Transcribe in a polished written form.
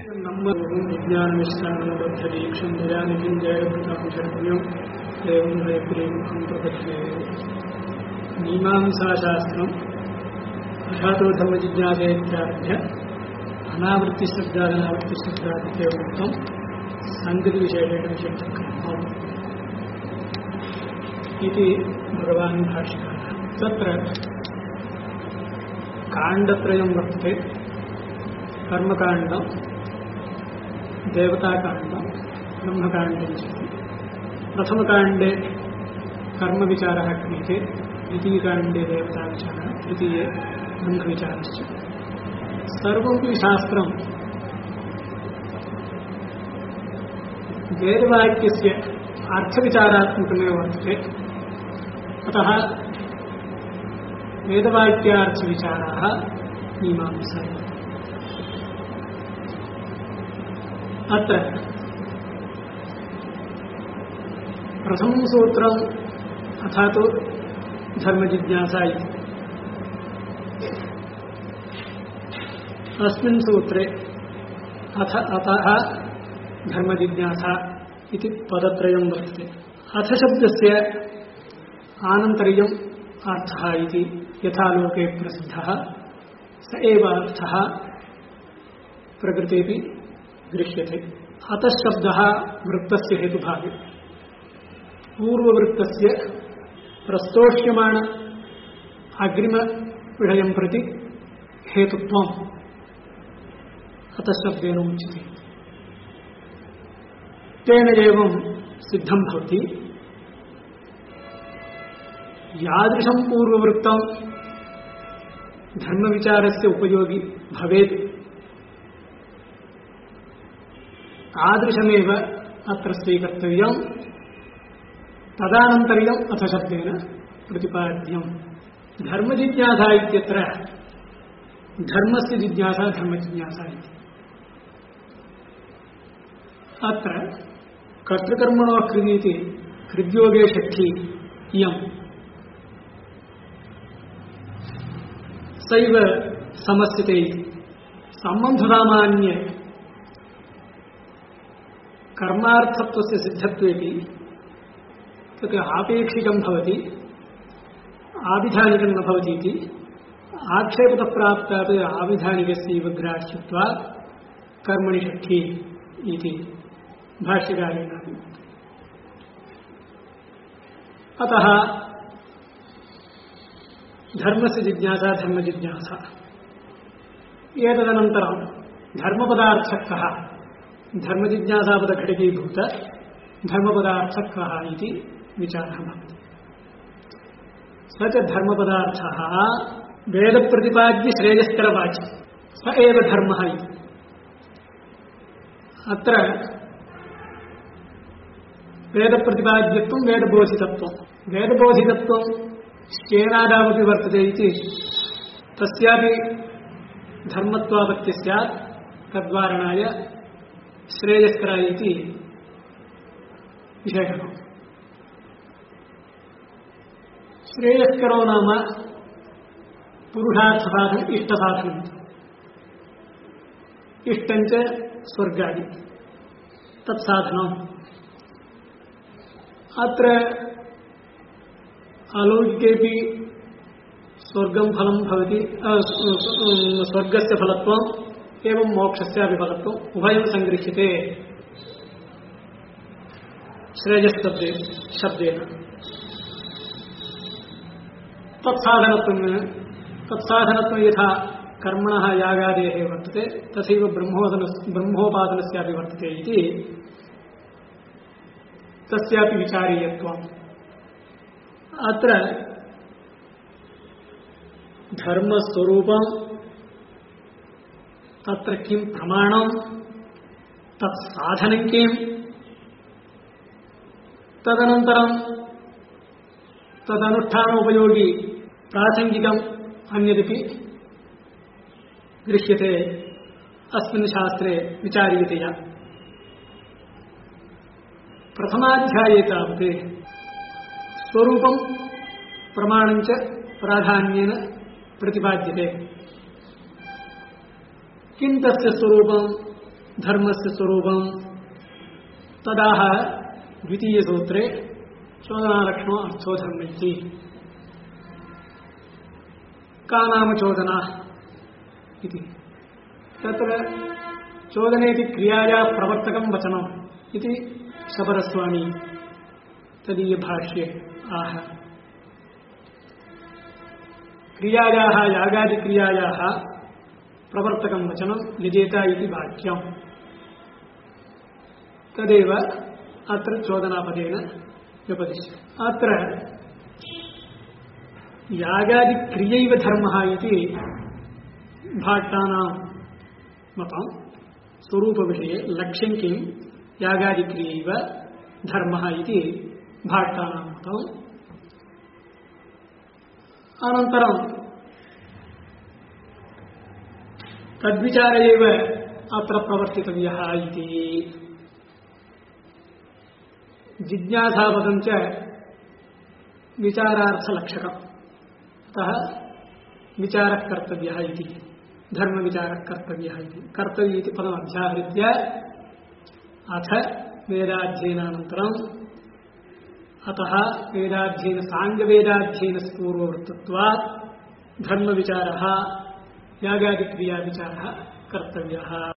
ನಮ್ಮ ವಿಜ್ಞಾನ ವಿಶ್ರಾಮಬದ್ಧದೀಕ್ಷಂ ದಯಾನಿಧಿಂ ಜಯಪ್ರತಾಂ ಶರಣ್ಯಂ ದೇವಂ ಹಯಗ್ರೀಂ ಪ್ರಪದ್ಯೆ ಮೀಮಾಂಸಾಶಾಸ್ತ್ರಂ ಅಶಾತೋ ಧರ್ಮ ಜಿಜ್ಞಾಸೇತ್ಯಾರಭ್ಯ ಅನಾವೃತ್ತಿಶಬ್ದಾದನಾವೃತ್ತಿಶಬ್ದಾದಿತ್ಯಂ ಸಂಗತಿ ವಿಶೇಷೇಣ ವಿಶೇಷಕ್ರಮಃ इति भगवान् भाष्यकारः तत्र काण्डत्रयं वर्तते कर्मकाण्डं देवताकाण्डं ब्रह्मकाण्डं च प्रथमकाण्डे कर्मविचारः क्रियते द्वितीयकाण्डे देवताविचारः तृतीये ब्रह्मविचारश्च सर्वमपि शास्त्रं वेदवाक्यस्य अर्थविचारात्मकमेव वर्तते अतः वेदवाक्यार्थविचाराः मीमांसा अत्र प्रथमं सूत्रम् अथातो धर्मजिज्ञासा इति अस्मिन् सूत्रे अतः धर्मजिज्ञासा इति पदत्रयं वर्तते अथ शब्दस्य आनन्तर्यम् अर्थः इति यथा लोके प्रसिद्धः स एव अर्थः प्रकृतेऽपि गृह्यते अतः शब्दः वृत्तस्य हेतुभागे पूर्ववृत्तस्य प्रस्तोष्यमाण अग्रिमविषयं प्रति हेतुत्वम् अतः शब्देन उच्यते तेन एवं सिद्धं भवति यादृशं पूर्ववृत्तं धर्मविचारस्य उपयोगी भवेत् तादृशमेव अत्र स्वीकर्तव्यं तदानन्तर्यम् अथ शब्देन प्रतिपाद्यं धर्मजिज्ञासा इत्यत्र धर्मस्य जिज्ञासा धर्मजिज्ञासा इति अत्र कर्तृकर्मणो कृनीति हृद्योगे षष्ठी इयम् सैव समस्यते सम्बन्धसामान्ये कर्मार्थत्वस्य सिद्धत्वेपि तत् आपेक्षिकं भवति आविधानिकं न भवति इति आक्षेपतः प्राप्तात् आविधानिकस्यैव ग्राह्यत्वात् कर्मणि षष्ठी इति भाष्यकारेण अतः धर्मस्य जिज्ञासा धर्मजिज्ञासा एतदनन्तरं धर्मपदार्थः कः धर्मजिज्ञासापदघटकीभूत धर्मपदार्थः कः इति विचारः भवति स च धर्मपदार्थः वेदप्रतिपाद्यश्रेयस्करवाचि स एव धर्मः इति अत्र वेदप्रतिपाद्यत्वं वेदबोधितत्वं वेदबोधितत्वं श्चेनादावपि वर्तते इति तस्यापि धर्मत्वापत्तिः स्यात् तद्वारणाय श्रेयस्कराय इति विशेषणम् श्रेयस्करो नाम पुरुषार्थसाधन इष्टसाधनम् इष्टञ्च स्वर्गादि तत्साधनम् अत्र अलौकिकेऽपि स्वर्गं फलं भवति स्वर्गस्य फलत्वम् एवं मोक्षस्यापि फलत्वम् उभयं सङ्गृह्यते श्रेयस्शब्देन तत्साधनत्वं यथा कर्मणः यागादेः वर्तते तथैव ब्रह्मोपासनस्यापि वर्तते इति तस्यापि विचारीयत्वम् अत्र धर्मस्वरूपं तत्र किं प्रमाणं तत्साधनं किं तदनन्तरं तदनुष्ठानोपयोगी प्रासङ्गिकम् अन्यदपि गृह्यते अस्मिन् शास्त्रे विचार्यते प्रथमाध्याये तावत् स्वरूपं प्रमाणञ्च प्राधान्येन प्रतिपाद्यते किं तस्य स्वरूपं धर्मस्य स्वरूपं तदाह द्वितीय सूत्रे चोदनालक्षणो अर्थो धर्म इति। का नाम चोदना इति तत्र चोदनेति क्रियाया प्रवर्तकं वचनम् इति शबरस्वामी तदीय भाष्ये आह। क्रियायाः यागादिक्रियायाः प्रवर्तकं वचनं यजेता इति वाक्यम् तदेव अत्र चोदनापदेन व्यपदिश्यते। अत्र यागादिक्रियैव धर्मः इति भाट्टानां मतं। स्वरूपविषये लक्ष्यं किं यागादिक्रियैव धर्मः इति भाट्टानां मतम्। अनन्तरं तद्विचार एव अत्र प्रवर्तितव्यः इति। जिज्ञासापदं च विचारार्थलक्षकम्। अतः विचारः कर्तव्यः इति, धर्मविचारः कर्तव्यः इति। कर्तव्य इति पदमध्याहृत्य अथ वेदाध्ययनानन्तरम् अतः वेदाध्ययन साङ्गवेदाध्ययनस्य पूर्ववर्तित्वात् धर्मविचारः यागादिक्रियाविचारः कर्तव्यः।